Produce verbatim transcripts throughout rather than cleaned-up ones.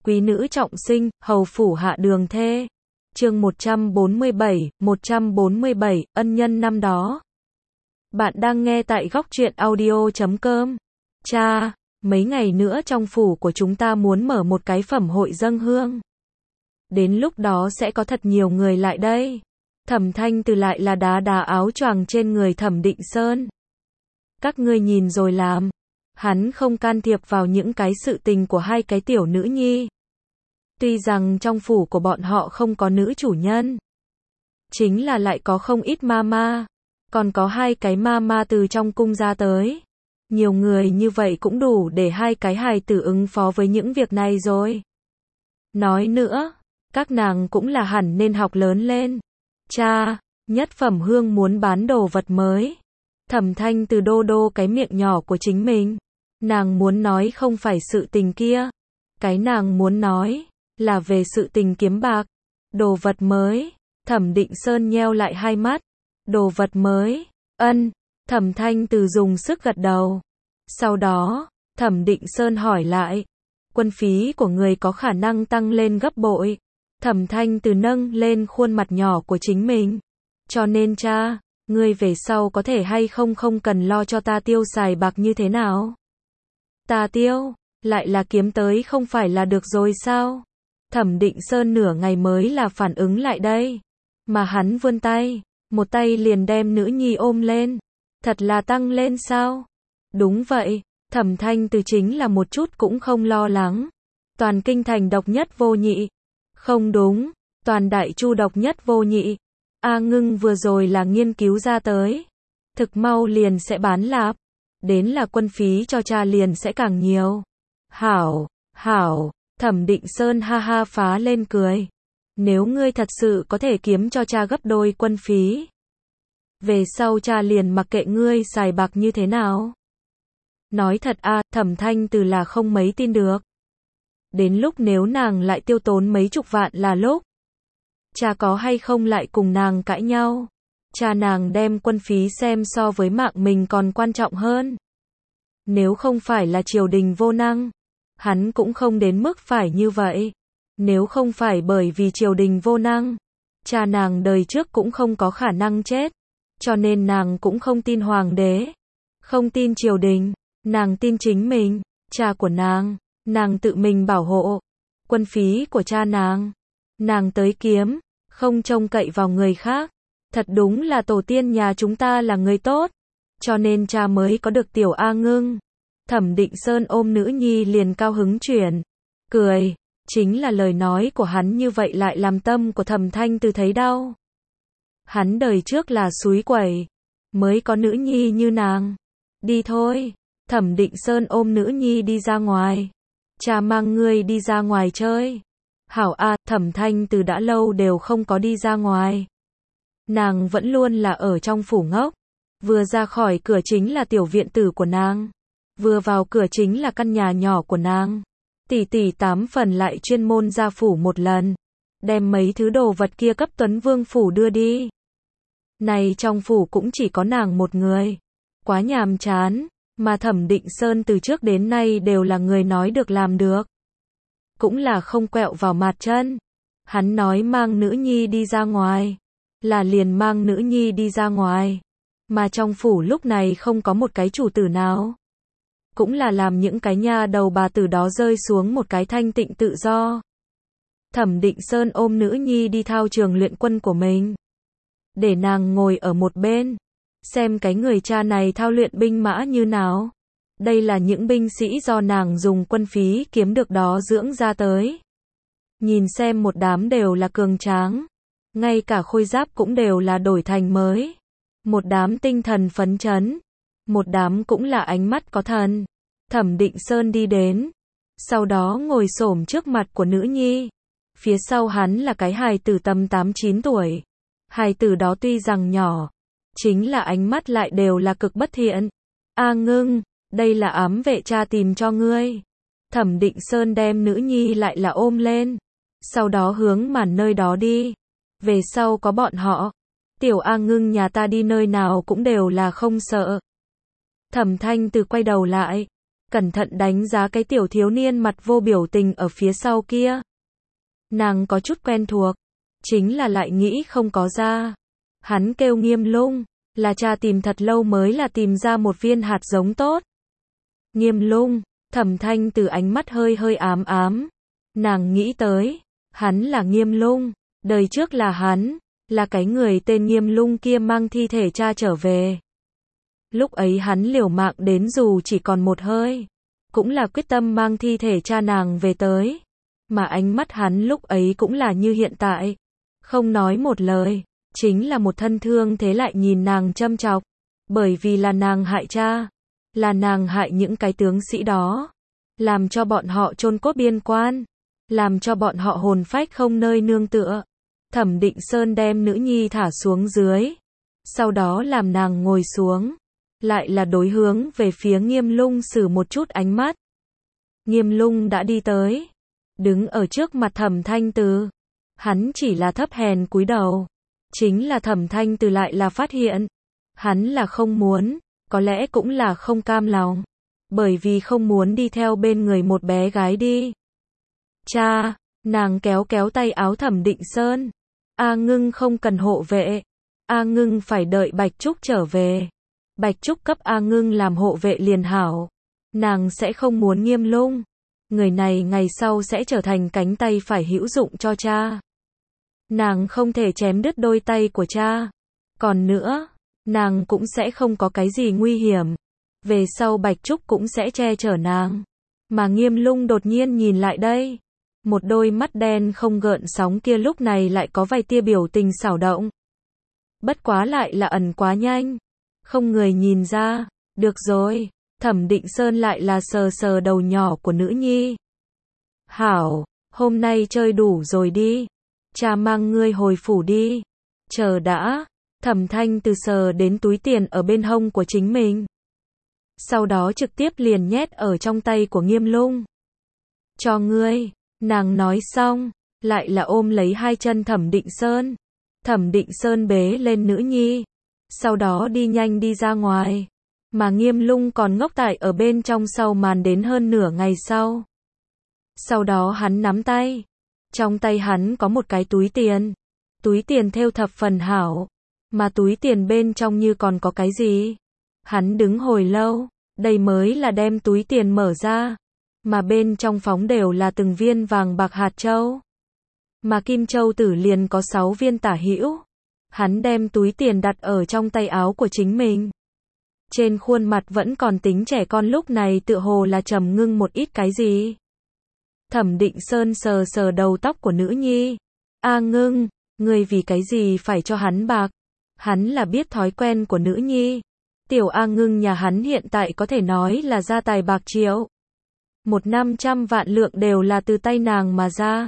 Quý nữ trọng sinh, hầu phủ hạ đường thê. Chương một trăm bốn mươi bảy, một trăm bốn mươi bảy, ân nhân năm đó. Bạn đang nghe tại góc truyện audio chấm com. Cha, mấy ngày nữa trong phủ của chúng ta muốn mở một cái phẩm hội dâng hương. Đến lúc đó sẽ có thật nhiều người lại đây. Thẩm Thanh Từ lại là đá đá áo choàng trên người Thẩm Định Sơn. Các ngươi nhìn rồi làm. Hắn không can thiệp vào những cái sự tình của hai cái tiểu nữ nhi. Tuy rằng trong phủ của bọn họ không có nữ chủ nhân, chính là lại có không ít ma ma, còn có hai cái ma ma từ trong cung ra tới. Nhiều người như vậy cũng đủ để hai cái hài tử ứng phó với những việc này rồi. Nói nữa, các nàng cũng là hẳn nên học lớn lên. Cha, Nhất Phẩm Hương muốn bán đồ vật mới. Thẩm Thanh Từ đô đô cái miệng nhỏ của chính mình. Nàng muốn nói không phải sự tình kia. Cái nàng muốn nói là về sự tình kiếm bạc. Đồ vật mới. Thẩm Định Sơn nheo lại hai mắt. Đồ vật mới. Ân. Thẩm Thanh Từ dùng sức gật đầu. Sau đó, Thẩm Định Sơn hỏi lại. Quân phí của người có khả năng tăng lên gấp bội. Thẩm Thanh Từ nâng lên khuôn mặt nhỏ của chính mình. Cho nên cha, ngươi về sau có thể hay không không cần lo cho ta tiêu xài bạc như thế nào. Ta tiêu, lại là kiếm tới không phải là được rồi sao? Thẩm Định Sơn nửa ngày mới là phản ứng lại đây. Mà hắn vươn tay, một tay liền đem nữ nhi ôm lên. Thật là tăng lên sao? Đúng vậy, Thẩm Thanh Từ chính là một chút cũng không lo lắng. Toàn kinh thành độc nhất vô nhị. Không đúng, toàn đại chu độc nhất vô nhị. A Ngưng vừa rồi là nghiên cứu ra tới. Thực mau liền sẽ bán lạp. Đến là quân phí cho cha liền sẽ càng nhiều. Hảo, hảo, Thẩm Định Sơn ha ha phá lên cười. Nếu ngươi thật sự có thể kiếm cho cha gấp đôi quân phí, về sau cha liền mặc kệ ngươi xài bạc như thế nào. Nói thật a, à, Thẩm Thanh Từ là không mấy tin được. Đến lúc nếu nàng lại tiêu tốn mấy chục vạn là lúc. Cha có hay không lại cùng nàng cãi nhau. Cha nàng đem quân phí xem so với mạng mình còn quan trọng hơn. Nếu không phải là triều đình vô năng, hắn cũng không đến mức phải như vậy. Nếu không phải bởi vì triều đình vô năng, cha nàng đời trước cũng không có khả năng chết. Cho nên nàng cũng không tin hoàng đế, không tin triều đình, nàng tin chính mình, cha của nàng, nàng tự mình bảo hộ. Quân phí của cha nàng, nàng tới kiếm, không trông cậy vào người khác. Thật đúng là tổ tiên nhà chúng ta là người tốt, cho nên cha mới có được tiểu A Ngưng. Thẩm Định Sơn ôm nữ nhi liền cao hứng chuyển, cười, chính là lời nói của hắn như vậy lại làm tâm của Thẩm Thanh Từ thấy đau. Hắn đời trước là xúi quẩy, mới có nữ nhi như nàng. Đi thôi, Thẩm Định Sơn ôm nữ nhi đi ra ngoài. Cha mang ngươi đi ra ngoài chơi. Hảo a, Thẩm Thanh Từ đã lâu đều không có đi ra ngoài. Nàng vẫn luôn là ở trong phủ ngốc. Vừa ra khỏi cửa chính là tiểu viện tử của nàng. Vừa vào cửa chính là căn nhà nhỏ của nàng. Tỷ tỷ tám phần lại chuyên môn ra phủ một lần. Đem mấy thứ đồ vật kia cấp Tuấn Vương phủ đưa đi. Này trong phủ cũng chỉ có nàng một người. Quá nhàm chán. Mà Thẩm Định Sơn từ trước đến nay đều là người nói được làm được. Cũng là không quẹo vào mặt chân. Hắn nói mang nữ nhi đi ra ngoài. Là liền mang nữ nhi đi ra ngoài. Mà trong phủ lúc này không có một cái chủ tử nào. Cũng là làm những cái nha đầu bà tử đó rơi xuống một cái thanh tịnh tự do. Thẩm Định Sơn ôm nữ nhi đi thao trường luyện quân của mình. Để nàng ngồi ở một bên. Xem cái người cha này thao luyện binh mã như nào. Đây là những binh sĩ do nàng dùng quân phí kiếm được đó dưỡng ra tới. Nhìn xem một đám đều là cường tráng. Ngay cả khôi giáp cũng đều là đổi thành mới. Một đám tinh thần phấn chấn. Một đám cũng là ánh mắt có thần. Thẩm Định Sơn đi đến. Sau đó ngồi xổm trước mặt của nữ nhi. Phía sau hắn là cái hài tử tầm tám chín tuổi. Hài tử đó tuy rằng nhỏ, chính là ánh mắt lại đều là cực bất thiện. A Ngưng, đây là ám vệ cha tìm cho ngươi. Thẩm Định Sơn đem nữ nhi lại là ôm lên. Sau đó hướng màn nơi đó đi. Về sau có bọn họ. Tiểu A Ngưng nhà ta đi nơi nào cũng đều là không sợ. Thẩm Thanh Từ quay đầu lại. cẩn thận đánh giá cái tiểu thiếu niên mặt vô biểu tình ở phía sau kia. Nàng có chút quen thuộc, chính là lại nghĩ không có ra. Hắn kêu Nghiêm Lung, là cha tìm thật lâu mới là tìm ra một viên hạt giống tốt. Nghiêm Lung, Thẩm Thanh Từ ánh mắt hơi hơi ám ám. Nàng nghĩ tới, hắn là Nghiêm Lung, đời trước là hắn, là cái người tên Nghiêm Lung kia mang thi thể cha trở về. Lúc ấy hắn liều mạng đến dù chỉ còn một hơi, cũng là quyết tâm mang thi thể cha nàng về tới. Mà ánh mắt hắn lúc ấy cũng là như hiện tại, không nói một lời, chính là một thân thương thế lại nhìn nàng châm chọc, bởi vì là nàng hại cha, là nàng hại những cái tướng sĩ đó, làm cho bọn họ chôn cốt biên quan, làm cho bọn họ hồn phách không nơi nương tựa. Thẩm Định Sơn đem nữ nhi thả xuống dưới, sau đó làm nàng ngồi xuống, lại là đối hướng về phía Nghiêm Lung sử một chút ánh mắt. Nghiêm Lung đã đi tới, đứng ở trước mặt Thẩm Thanh Từ, hắn chỉ là thấp hèn cúi đầu, chính là Thẩm Thanh Từ lại là phát hiện, hắn là không muốn, có lẽ cũng là không cam lòng, bởi vì không muốn đi theo bên người một bé gái đi. Cha, nàng kéo kéo tay áo Thẩm Định Sơn. A Ngưng không cần hộ vệ, A Ngưng phải đợi Bạch Trúc trở về. Bạch Trúc cấp A Ngưng làm hộ vệ liền hảo. Nàng sẽ không muốn Nghiêm Lung. Người này ngày sau sẽ trở thành cánh tay phải hữu dụng cho cha. Nàng không thể chém đứt đôi tay của cha. Còn nữa, nàng cũng sẽ không có cái gì nguy hiểm. Về sau Bạch Trúc cũng sẽ che chở nàng. Mà Nghiêm Lung đột nhiên nhìn lại đây. Một đôi mắt đen không gợn sóng kia lúc này lại có vài tia biểu tình xảo động. Bất quá lại là ẩn quá nhanh. Không người nhìn ra. Được rồi. Thẩm Định Sơn lại là sờ sờ đầu nhỏ của nữ nhi. Hảo, hôm nay chơi đủ rồi đi. Cha mang ngươi hồi phủ đi. Chờ đã. Thẩm Thanh Từ sờ đến túi tiền ở bên hông của chính mình. Sau đó trực tiếp liền nhét ở trong tay của Nghiêm Lung. Cho ngươi. Nàng nói xong, lại là ôm lấy hai chân Thẩm Định Sơn. Thẩm Định Sơn bế lên nữ nhi, sau đó đi nhanh đi ra ngoài. Mà Nghiêm Lung còn ngốc tại ở bên trong sau màn đến hơn nửa ngày sau. Sau đó hắn nắm tay. Trong tay hắn có một cái túi tiền. Túi tiền thêu thập phần hảo. Mà túi tiền bên trong như còn có cái gì. Hắn đứng hồi lâu, đây mới là đem túi tiền mở ra. Mà bên trong phóng đều là từng viên vàng bạc hạt châu. Mà kim châu tử liền có sáu viên tả hữu. Hắn đem túi tiền đặt ở trong tay áo của chính mình. Trên khuôn mặt vẫn còn tính trẻ con lúc này tựa hồ là trầm ngưng một ít cái gì. Thẩm Định Sơn sờ sờ đầu tóc của nữ nhi. A Ngưng, ngươi vì cái gì phải cho hắn bạc? Hắn là biết thói quen của nữ nhi. Tiểu A Ngưng nhà hắn hiện tại có thể nói là gia tài bạc triệu. Một năm trăm vạn lượng đều là từ tay nàng mà ra.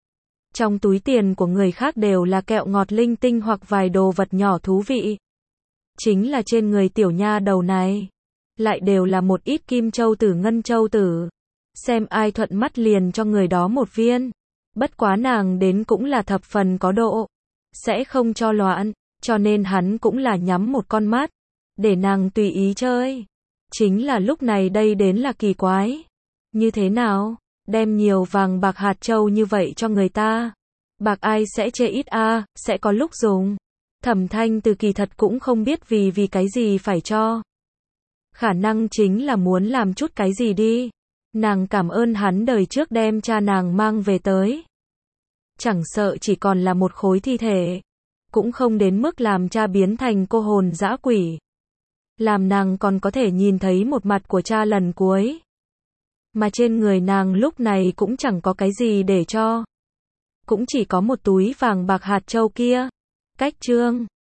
Trong túi tiền của người khác đều là kẹo ngọt linh tinh hoặc vài đồ vật nhỏ thú vị. Chính là trên người tiểu nha đầu này, lại đều là một ít kim châu tử ngân châu tử. Xem ai thuận mắt liền cho người đó một viên. Bất quá nàng đến cũng là thập phần có độ. Sẽ không cho loạn, cho nên hắn cũng là nhắm một con mắt. Để nàng tùy ý chơi. Chính là lúc này đây đến là kỳ quái. Như thế nào? Đem nhiều vàng bạc hạt châu như vậy cho người ta. Bạc ai sẽ chê ít a, à, sẽ có lúc dùng. Thẩm Thanh Từ kỳ thật cũng không biết vì vì cái gì phải cho. Khả năng chính là muốn làm chút cái gì đi. Nàng cảm ơn hắn đời trước đem cha nàng mang về tới. Chẳng sợ chỉ còn là một khối thi thể. Cũng không đến mức làm cha biến thành cô hồn dã quỷ. Làm nàng còn có thể nhìn thấy một mặt của cha lần cuối. Mà trên người nàng lúc này cũng chẳng có cái gì để cho. Cũng chỉ có một túi vàng bạc hạt châu kia. Cách chương